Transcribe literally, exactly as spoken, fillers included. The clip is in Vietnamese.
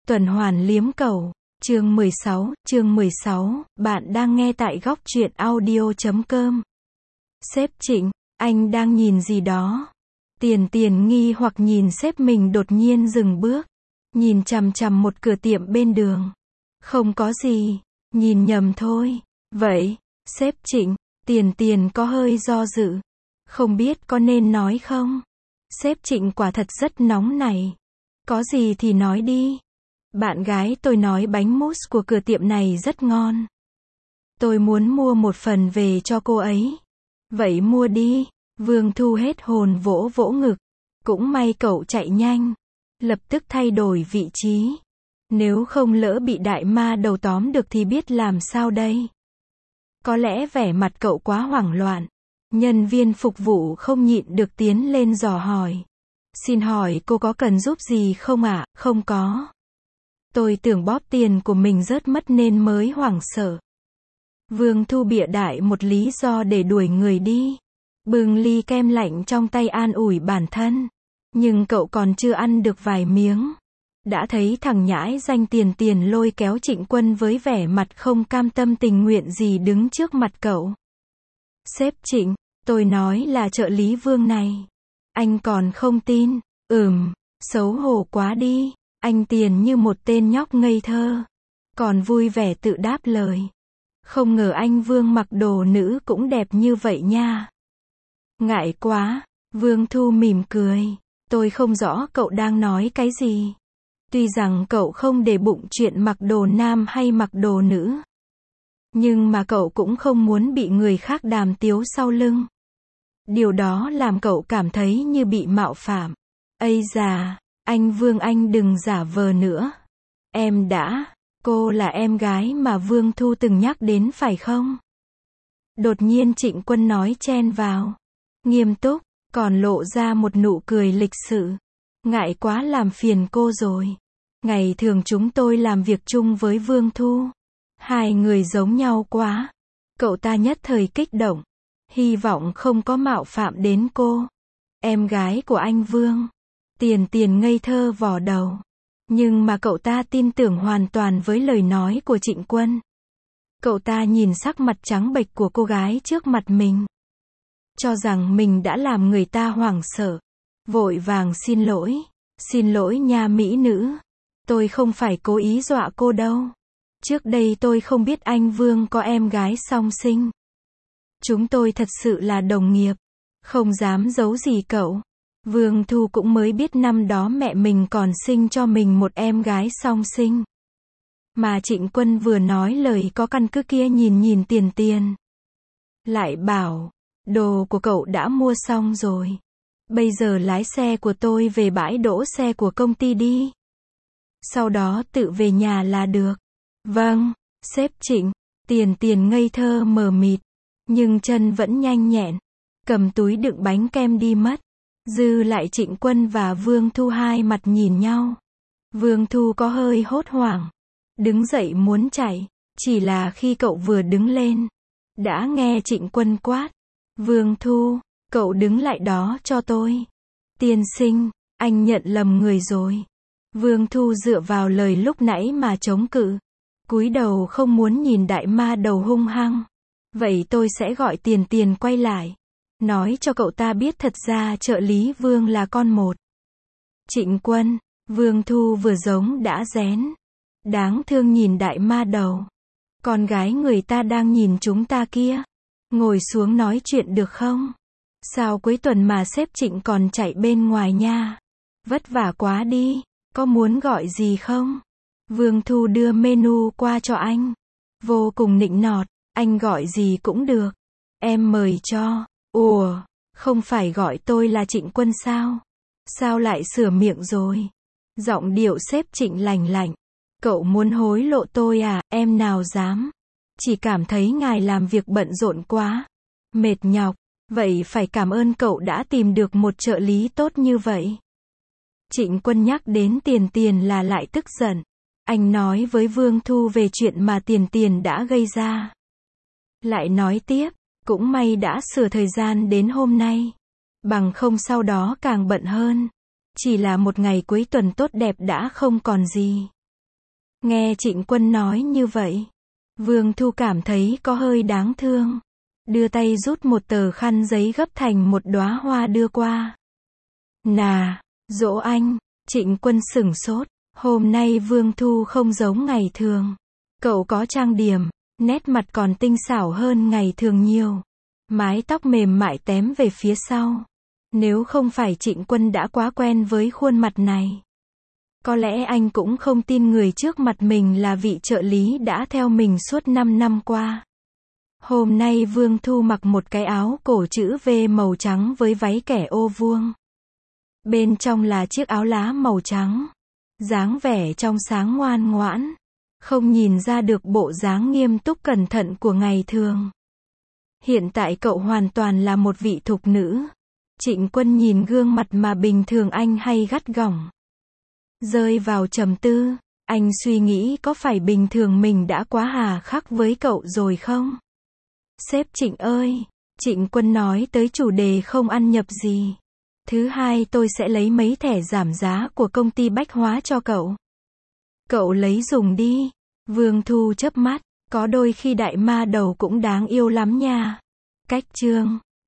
Tuần hoàn liếm cầu. Chương mười sáu, chương mười sáu, bạn đang nghe tại góc truyện audio chấm com. Sếp Trịnh, anh đang nhìn gì đó? Tiền Tiền nghi hoặc nhìn sếp mình đột nhiên dừng bước. Nhìn chằm chằm một cửa tiệm bên đường. Không có gì, nhìn nhầm thôi. Vậy, sếp Trịnh, Tiền Tiền có hơi do dự. Không biết có nên nói không? Sếp Trịnh quả thật rất nóng này. Có gì thì nói đi. Bạn gái tôi nói bánh mousse của cửa tiệm này rất ngon. Tôi muốn mua một phần về cho cô ấy. Vậy mua đi. Vương Thu hết hồn vỗ vỗ ngực. Cũng may cậu chạy nhanh. Lập tức thay đổi vị trí. Nếu không lỡ bị đại ma đầu tóm được thì biết làm sao đây. Có lẽ vẻ mặt cậu quá hoảng loạn. Nhân viên phục vụ không nhịn được tiến lên dò hỏi. Xin hỏi cô có cần giúp gì không ạ? À? Không có. Tôi tưởng bóp tiền của mình rớt mất nên mới hoảng sợ. Vương Thu bịa đại một lý do để đuổi người đi. Bưng ly kem lạnh trong tay an ủi bản thân. Nhưng cậu còn chưa ăn được vài miếng. Đã thấy thằng nhãi danh Tiền Tiền lôi kéo Trịnh Quân với vẻ mặt không cam tâm tình nguyện gì đứng trước mặt cậu. Sếp Trịnh, tôi nói là trợ lý Vương này. Anh còn không tin? Ừm, xấu hổ quá đi. Anh Tiền như một tên nhóc ngây thơ. Còn vui vẻ tự đáp lời. Không ngờ anh Vương mặc đồ nữ cũng đẹp như vậy nha. Ngại quá. Vương Thu mỉm cười. Tôi không rõ cậu đang nói cái gì. Tuy rằng cậu không để bụng chuyện mặc đồ nam hay mặc đồ nữ. Nhưng mà cậu cũng không muốn bị người khác đàm tiếu sau lưng. Điều đó làm cậu cảm thấy như bị mạo phạm. Ây da, anh Vương anh đừng giả vờ nữa. Em đã, cô là em gái mà Vương Thu từng nhắc đến phải không? Đột nhiên Trịnh Quân nói chen vào. Nghiêm túc, còn lộ ra một nụ cười lịch sự. Ngại quá làm phiền cô rồi. Ngày thường chúng tôi làm việc chung với Vương Thu. Hai người giống nhau quá. Cậu ta nhất thời kích động. Hy vọng không có mạo phạm đến cô. Em gái của anh Vương. Tiền Tiền ngây thơ vò đầu. Nhưng mà cậu ta tin tưởng hoàn toàn với lời nói của Trịnh Quân. Cậu ta nhìn sắc mặt trắng bệch của cô gái trước mặt mình. Cho rằng mình đã làm người ta hoảng sợ. Vội vàng xin lỗi. Xin lỗi nha mỹ nữ. Tôi không phải cố ý dọa cô đâu. Trước đây tôi không biết anh Vương có em gái song sinh. Chúng tôi thật sự là đồng nghiệp. Không dám giấu gì cậu. Vương Thu cũng mới biết năm đó mẹ mình còn sinh cho mình một em gái song sinh. Mà Trịnh Quân vừa nói lời có căn cứ kia nhìn nhìn Tiền Tiền. Lại bảo, đồ của cậu đã mua xong rồi. Bây giờ lái xe của tôi về bãi đỗ xe của công ty đi. Sau đó tự về nhà là được. Vâng, sếp Trịnh. Tiền Tiền ngây thơ mờ mịt. Nhưng chân vẫn nhanh nhẹn. Cầm túi đựng bánh kem đi mất. Dư lại Trịnh Quân và Vương Thu hai mặt nhìn nhau. Vương Thu có hơi hốt hoảng. Đứng dậy muốn chạy. Chỉ là khi cậu vừa đứng lên. Đã nghe Trịnh Quân quát. Vương Thu, cậu đứng lại đó cho tôi. Tiên sinh, anh nhận lầm người rồi. Vương Thu dựa vào lời lúc nãy mà chống cự. Cúi đầu không muốn nhìn đại ma đầu hung hăng. Vậy tôi sẽ gọi Tiền Tiền quay lại. Nói cho cậu ta biết thật ra trợ lý Vương là con một. Trịnh Quân, Vương Thu vừa giống đã rén. Đáng thương nhìn đại ma đầu. Con gái người ta đang nhìn chúng ta kia. Ngồi xuống nói chuyện được không? Sao cuối tuần mà sếp Trịnh còn chạy bên ngoài nha? Vất vả quá đi. Có muốn gọi gì không? Vương Thu đưa menu qua cho anh. Vô cùng nịnh nọt. Anh gọi gì cũng được. Em mời cho. Ủa, không phải gọi tôi là Trịnh Quân sao? Sao lại sửa miệng rồi? Giọng điệu sếp Trịnh lành lạnh. Cậu muốn hối lộ tôi à? Em nào dám. Chỉ cảm thấy ngài làm việc bận rộn quá. Mệt nhọc. Vậy phải cảm ơn cậu đã tìm được một trợ lý tốt như vậy. Trịnh Quân nhắc đến Tiền Tiền là lại tức giận. Anh nói với Vương Thu về chuyện mà Tiền Tiền đã gây ra. Lại nói tiếp, cũng may đã sửa thời gian đến hôm nay. Bằng không sau đó càng bận hơn. Chỉ là một ngày cuối tuần tốt đẹp đã không còn gì. Nghe Trịnh Quân nói như vậy, Vương Thu cảm thấy có hơi đáng thương. Đưa tay rút một tờ khăn giấy gấp thành một đóa hoa đưa qua. Nà, dỗ anh. Trịnh Quân sửng sốt. Hôm nay Vương Thu không giống ngày thường. Cậu có trang điểm, nét mặt còn tinh xảo hơn ngày thường nhiều. Mái tóc mềm mại tém về phía sau. Nếu không phải Trịnh Quân đã quá quen với khuôn mặt này, có lẽ anh cũng không tin người trước mặt mình là vị trợ lý đã theo mình suốt năm năm qua. Hôm nay Vương Thu mặc một cái áo cổ chữ V màu trắng với váy kẻ ô vuông. Bên trong là chiếc áo lá màu trắng. Dáng vẻ trong sáng ngoan ngoãn, không nhìn ra được bộ dáng nghiêm túc cẩn thận của ngày thường. Hiện tại cậu hoàn toàn là một vị thục nữ. Trịnh Quân nhìn gương mặt mà bình thường anh hay gắt gỏng, rơi vào trầm tư. Anh suy nghĩ có phải bình thường mình đã quá hà khắc với cậu rồi không? Sếp Trịnh ơi, Trịnh Quân nói tới chủ đề không ăn nhập gì. Thứ hai tôi sẽ lấy mấy thẻ giảm giá của công ty bách hóa cho cậu. Cậu lấy dùng đi. Vương Thu chớp mắt, có đôi khi đại ma đầu cũng đáng yêu lắm nha. Cách chương